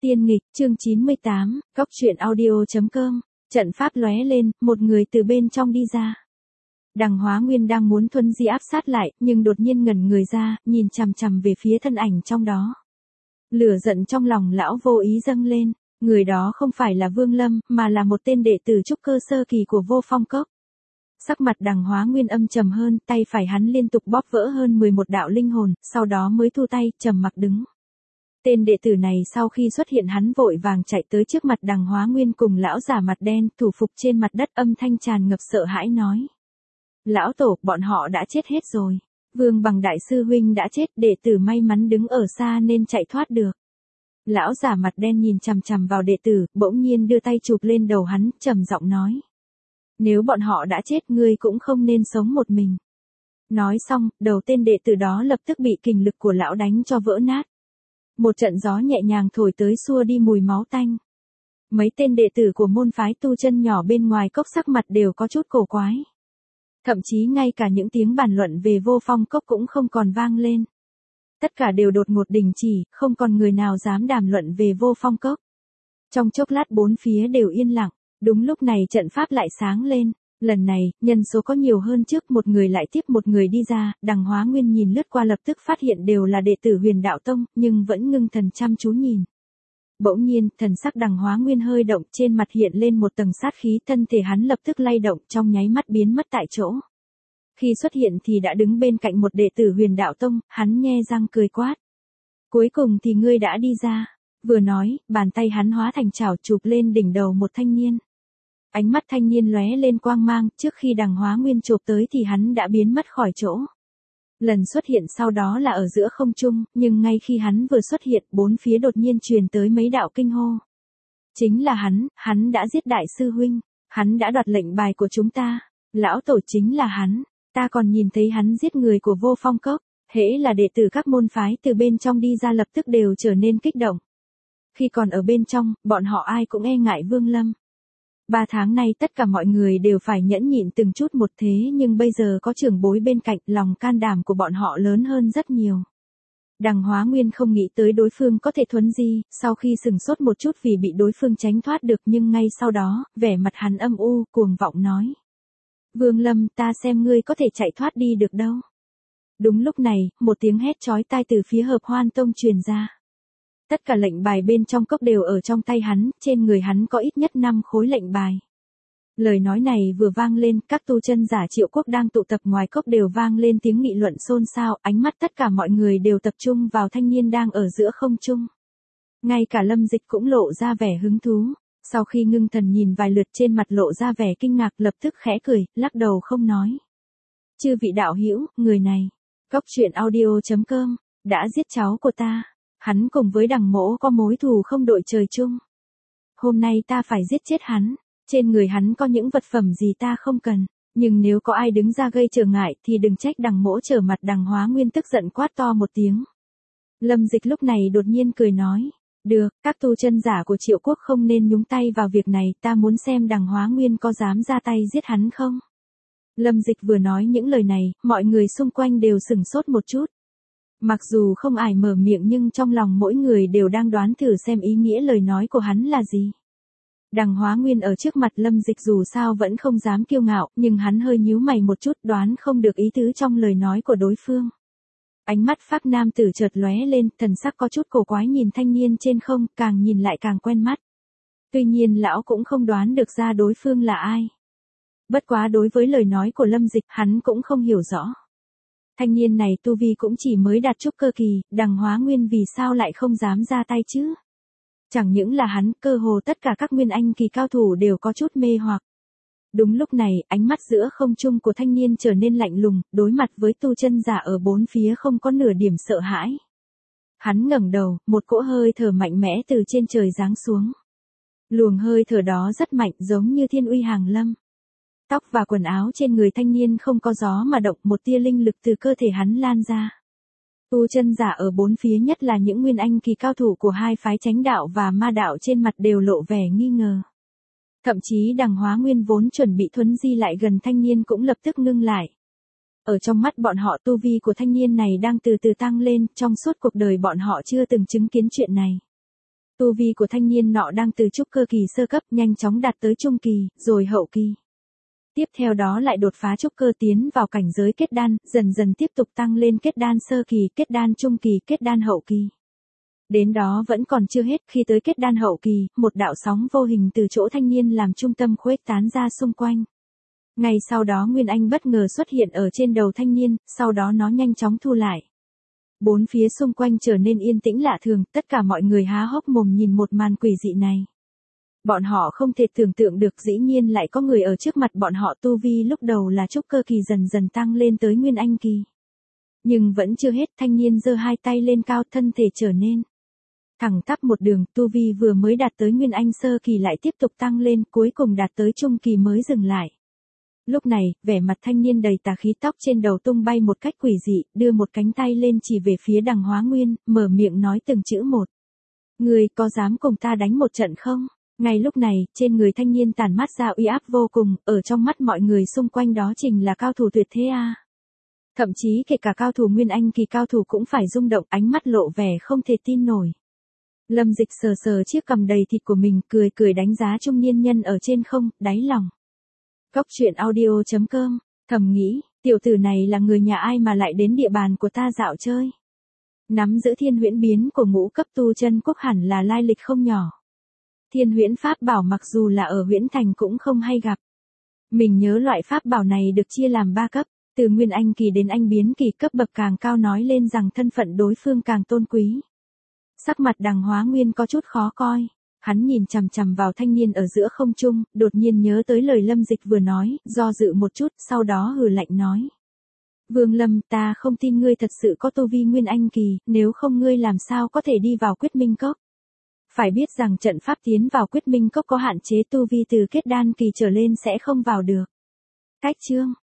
Tiên nghịch, chương 98, Cóc truyện audio.com, trận pháp lóe lên, một người từ bên trong đi ra. Đằng Hóa Nguyên đang muốn thuần di áp sát lại, nhưng đột nhiên ngẩn người ra, nhìn chằm chằm về phía thân ảnh trong đó. Lửa giận trong lòng lão vô ý dâng lên, người đó không phải là Vương Lâm, mà là một tên đệ tử trúc cơ sơ kỳ của Vô Phong Cốc. Sắc mặt Đằng Hóa Nguyên âm trầm hơn, tay phải hắn liên tục bóp vỡ hơn 11 đạo linh hồn, sau đó mới thu tay, trầm mặc đứng. Tên đệ tử này sau khi xuất hiện hắn vội vàng chạy tới trước mặt Đằng Hóa Nguyên cùng lão giả mặt đen thủ phục trên mặt đất, âm thanh tràn ngập sợ hãi nói. Lão tổ, bọn họ đã chết hết rồi. Vương Bằng đại sư huynh đã chết, đệ tử may mắn đứng ở xa nên chạy thoát được. Lão giả mặt đen nhìn chằm chằm vào đệ tử, bỗng nhiên đưa tay chụp lên đầu hắn, trầm giọng nói. Nếu bọn họ đã chết, ngươi cũng không nên sống một mình. Nói xong, đầu tên đệ tử đó lập tức bị kình lực của lão đánh cho vỡ nát. Một trận gió nhẹ nhàng thổi tới xua đi mùi máu tanh. Mấy tên đệ tử của môn phái tu chân nhỏ bên ngoài cốc sắc mặt đều có chút cổ quái. Thậm chí ngay cả những tiếng bàn luận về Vô Phong Cốc cũng không còn vang lên. Tất cả đều đột ngột đình chỉ, không còn người nào dám đàm luận về Vô Phong Cốc. Trong chốc lát bốn phía đều yên lặng, đúng lúc này trận pháp lại sáng lên. Lần này, nhân số có nhiều hơn trước, một người lại tiếp một người đi ra, Đằng Hóa Nguyên nhìn lướt qua lập tức phát hiện đều là đệ tử Huyền Đạo Tông, nhưng vẫn ngưng thần chăm chú nhìn. Bỗng nhiên, thần sắc Đằng Hóa Nguyên hơi động, trên mặt hiện lên một tầng sát khí, thân thể hắn lập tức lay động, trong nháy mắt biến mất tại chỗ. Khi xuất hiện thì đã đứng bên cạnh một đệ tử Huyền Đạo Tông, hắn nhe răng cười quát. Cuối cùng thì ngươi đã đi ra. Vừa nói, bàn tay hắn hóa thành chảo chụp lên đỉnh đầu một thanh niên. Ánh mắt thanh niên lóe lên quang mang, trước khi Đằng Hóa Nguyên chộp tới thì hắn đã biến mất khỏi chỗ. Lần xuất hiện sau đó là ở giữa không trung, nhưng ngay khi hắn vừa xuất hiện, bốn phía đột nhiên truyền tới mấy đạo kinh hô. Chính là hắn đã giết đại sư huynh, hắn đã đoạt lệnh bài của chúng ta, lão tổ chính là hắn, ta còn nhìn thấy hắn giết người của Vô Phong Cốc, hễ là đệ tử các môn phái từ bên trong đi ra lập tức đều trở nên kích động. Khi còn ở bên trong, bọn họ ai cũng e ngại Vương Lâm. 3 tháng nay tất cả mọi người đều phải nhẫn nhịn từng chút một, thế nhưng bây giờ có trưởng bối bên cạnh, lòng can đảm của bọn họ lớn hơn rất nhiều. Đằng Hóa Nguyên không nghĩ tới đối phương có thể thuấn di, sau khi sừng sốt một chút vì bị đối phương tránh thoát được, nhưng ngay sau đó, vẻ mặt hắn âm u, cuồng vọng nói. Vương Lâm, ta xem ngươi có thể chạy thoát đi được đâu. Đúng lúc này, một tiếng hét chói tai từ phía Hợp Hoan Tông truyền ra. Tất cả lệnh bài bên trong cốc đều ở trong tay hắn, trên người hắn có ít nhất 5 khối lệnh bài. Lời nói này vừa vang lên, các tu chân giả Triệu Quốc đang tụ tập ngoài cốc đều vang lên tiếng nghị luận xôn xao, ánh mắt tất cả mọi người đều tập trung vào thanh niên đang ở giữa không trung. Ngay cả Lâm Dịch cũng lộ ra vẻ hứng thú, sau khi ngưng thần nhìn vài lượt trên mặt lộ ra vẻ kinh ngạc, lập tức khẽ cười, lắc đầu không nói. Chư vị đạo hữu, người này, Cóc truyện audio.com, đã giết cháu của ta. Hắn cùng với Đằng Mỗ có mối thù không đội trời chung. Hôm nay ta phải giết chết hắn, trên người hắn có những vật phẩm gì ta không cần, nhưng nếu có ai đứng ra gây trở ngại thì đừng trách Đằng Mỗ trở mặt. Đằng Hóa Nguyên tức giận quát to một tiếng. Lâm Dịch lúc này đột nhiên cười nói, được, các tu chân giả của Triệu Quốc không nên nhúng tay vào việc này, ta muốn xem Đằng Hóa Nguyên có dám ra tay giết hắn không. Lâm Dịch vừa nói những lời này, mọi người xung quanh đều sửng sốt một chút. Mặc dù không ai mở miệng nhưng trong lòng mỗi người đều đang đoán thử xem ý nghĩa lời nói của hắn là gì. Đằng Hóa Nguyên ở trước mặt Lâm Dịch dù sao vẫn không dám kiêu ngạo, nhưng hắn hơi nhíu mày một chút, đoán không được ý tứ trong lời nói của đối phương. Ánh mắt Phác nam tử chợt lóe lên, thần sắc có chút cổ quái nhìn thanh niên trên không, càng nhìn lại càng quen mắt. Tuy nhiên lão cũng không đoán được ra đối phương là ai. Bất quá đối với lời nói của Lâm Dịch, hắn cũng không hiểu rõ. Thanh niên này tu vi cũng chỉ mới đạt trúc cơ kỳ, Đằng Hóa Nguyên vì sao lại không dám ra tay chứ? Chẳng những là hắn, cơ hồ tất cả các nguyên anh kỳ cao thủ đều có chút mê hoặc. Đúng lúc này, ánh mắt giữa không trung của thanh niên trở nên lạnh lùng, đối mặt với tu chân giả ở bốn phía không có nửa điểm sợ hãi. Hắn ngẩng đầu, một cỗ hơi thở mạnh mẽ từ trên trời giáng xuống. Luồng hơi thở đó rất mạnh, giống như thiên uy hàng lâm. Tóc và quần áo trên người thanh niên không có gió mà động, một tia linh lực từ cơ thể hắn lan ra. Tu chân giả ở bốn phía, nhất là những nguyên anh kỳ cao thủ của hai phái Chánh đạo và Ma đạo, trên mặt đều lộ vẻ nghi ngờ. Thậm chí Đằng Hóa Nguyên vốn chuẩn bị thuấn di lại gần thanh niên cũng lập tức ngưng lại. Ở trong mắt bọn họ tu vi của thanh niên này đang từ từ tăng lên, trong suốt cuộc đời bọn họ chưa từng chứng kiến chuyện này. Tu vi của thanh niên nọ đang từ trúc cơ kỳ sơ cấp nhanh chóng đạt tới trung kỳ, rồi hậu kỳ. Tiếp theo đó lại đột phá trúc cơ tiến vào cảnh giới kết đan, dần dần tiếp tục tăng lên kết đan sơ kỳ, kết đan trung kỳ, kết đan hậu kỳ. Đến đó vẫn còn chưa hết, khi tới kết đan hậu kỳ, một đạo sóng vô hình từ chỗ thanh niên làm trung tâm khuếch tán ra xung quanh. Ngay sau đó Nguyên Anh bất ngờ xuất hiện ở trên đầu thanh niên, sau đó nó nhanh chóng thu lại. Bốn phía xung quanh trở nên yên tĩnh lạ thường, tất cả mọi người há hốc mồm nhìn một màn quỷ dị này. Bọn họ không thể tưởng tượng được dĩ nhiên lại có người ở trước mặt bọn họ, tu vi lúc đầu là trúc cơ kỳ dần dần tăng lên tới Nguyên Anh kỳ. Nhưng vẫn chưa hết, thanh niên giơ hai tay lên cao, thân thể trở nên thẳng tắp một đường, tu vi vừa mới đạt tới Nguyên Anh sơ kỳ lại tiếp tục tăng lên, cuối cùng đạt tới trung kỳ mới dừng lại. Lúc này, vẻ mặt thanh niên đầy tà khí, tóc trên đầu tung bay một cách quỷ dị, đưa một cánh tay lên chỉ về phía Đằng Hóa Nguyên, mở miệng nói từng chữ một. Người có dám cùng ta đánh một trận không? Ngay lúc này, trên người thanh niên tản mát ra uy áp vô cùng, ở trong mắt mọi người xung quanh đó chính là cao thủ tuyệt thế a. Thậm chí kể cả cao thủ Nguyên Anh kỳ cao thủ cũng phải rung động, ánh mắt lộ vẻ không thể tin nổi. Lâm Dịch sờ sờ chiếc cằm đầy thịt của mình, cười cười đánh giá trung niên nhân ở trên không, đáy lòng. Cốc truyện audio.com, thầm nghĩ, tiểu tử này là người nhà ai mà lại đến địa bàn của ta dạo chơi. Nắm giữ thiên huyễn biến của ngũ cấp tu chân quốc hẳn là lai lịch không nhỏ. Thiên huyễn pháp bảo mặc dù là ở huyễn thành cũng không hay gặp. Mình nhớ loại pháp bảo này được chia làm 3 cấp, từ Nguyên Anh kỳ đến Anh biến kỳ, cấp bậc càng cao nói lên rằng thân phận đối phương càng tôn quý. Sắc mặt Đằng Hóa Nguyên có chút khó coi. Hắn nhìn chằm chằm vào thanh niên ở giữa không trung, đột nhiên nhớ tới lời Lâm Dịch vừa nói, do dự một chút, sau đó hừ lạnh nói. Vương Lâm, ta không tin ngươi thật sự có tu vi Nguyên Anh kỳ, nếu không ngươi làm sao có thể đi vào Quyết Minh Cốc. Phải biết rằng trận pháp tiến vào Quyết Minh Cốc có hạn chế, tu vi từ kết đan kỳ trở lên sẽ không vào được. Cách chương